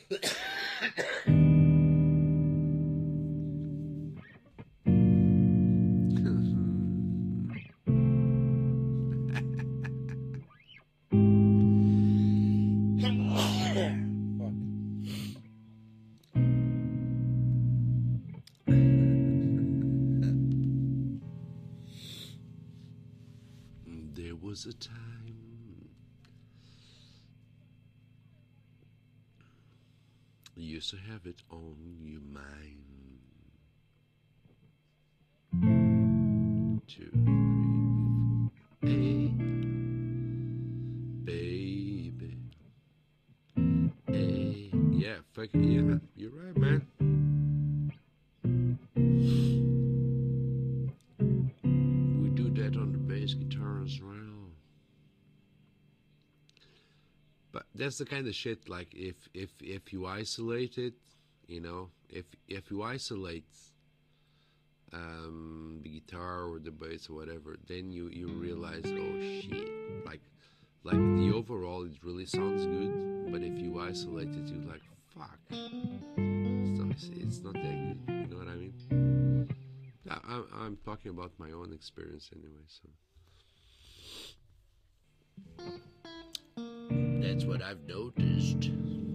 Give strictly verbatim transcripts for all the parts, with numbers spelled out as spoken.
There was a time you used to have it on your mind. Two, three, four. Hey, baby. Hey, yeah, fuck yeah, you're right, man. We do that on the bass guitar as well. But that's the kind of shit, like, if if if you isolate it, you know, if if you isolate um, the guitar or the bass or whatever, then you you realize, oh shit, like like the overall it really sounds good, but if you isolate it, you're like, fuck, it's not, it's not that good. You know what I mean? I, I'm I'm talking about my own experience anyway, so. That's what I've noticed.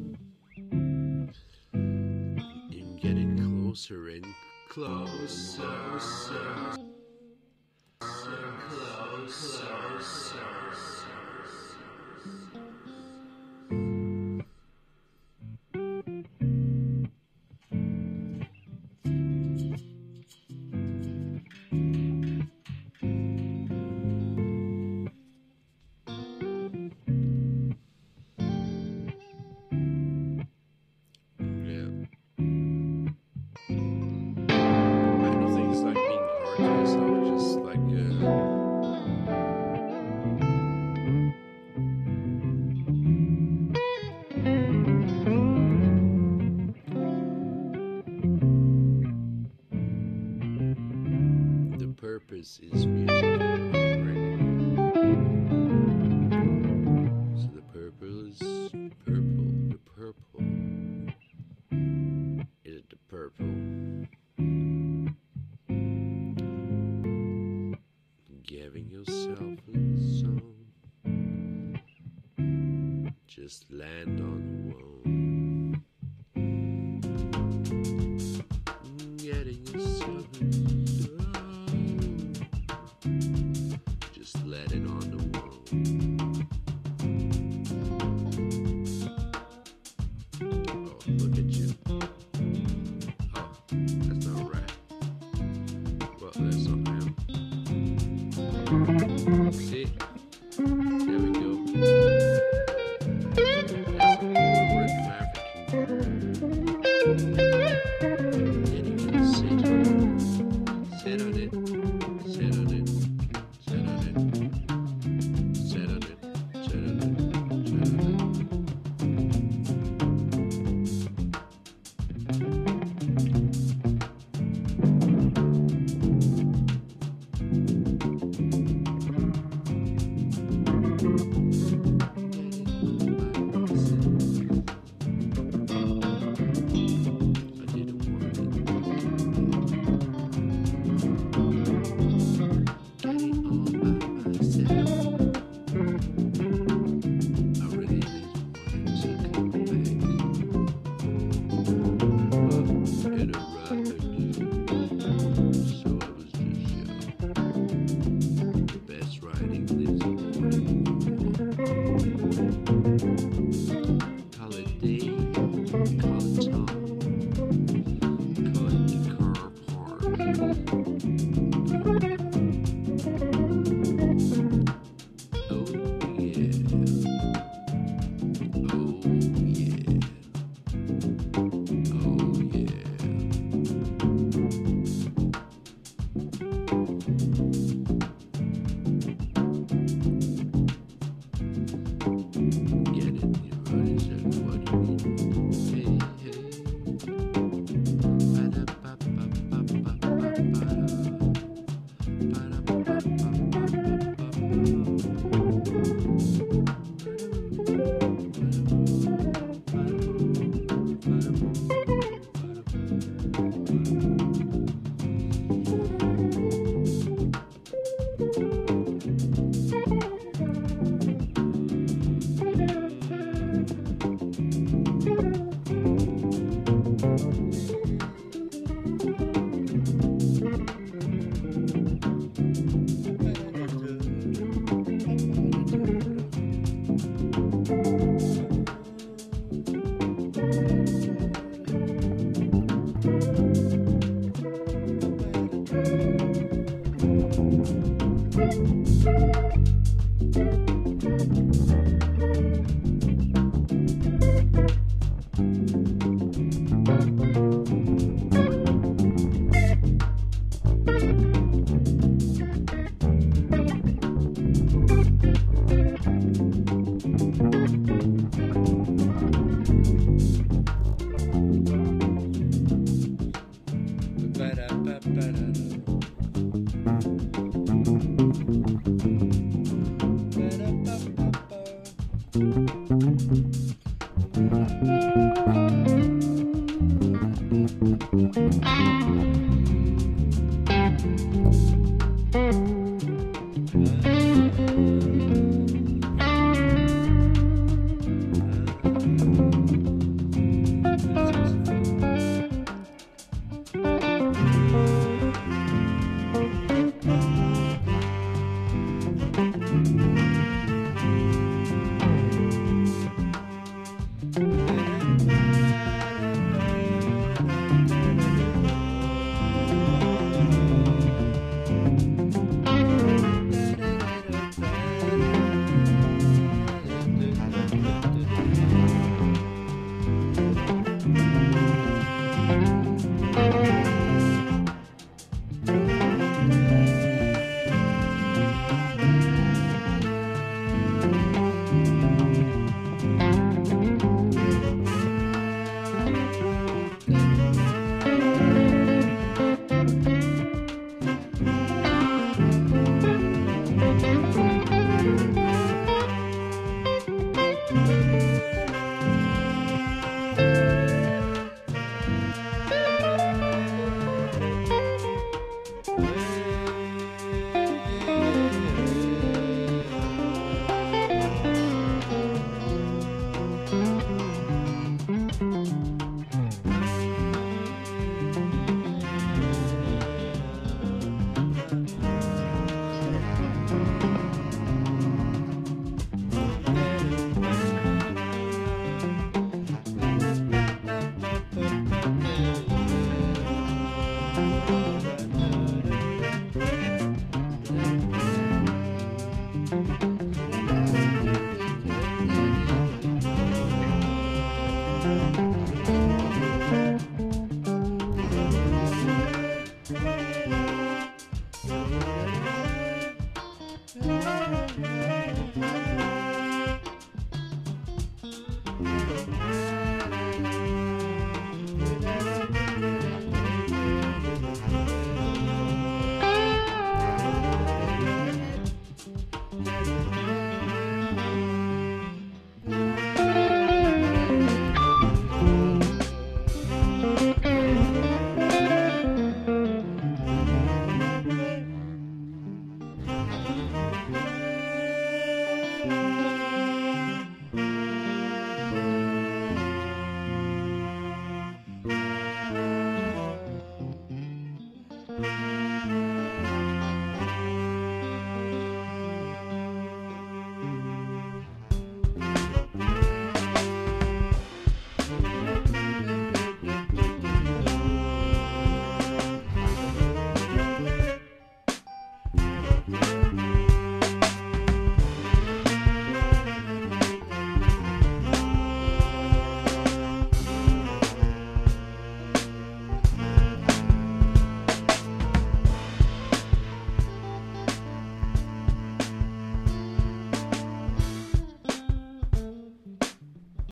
In getting closer and closer, closer, closer, closer. Purpose is music anyway, right? So the purple is purple. The purple is it the purple? Giving yourself a song, just land on the wall. Getting yourself a just let it on the wall. Oh, look at you. Oh, that's not right. Well, that's not him.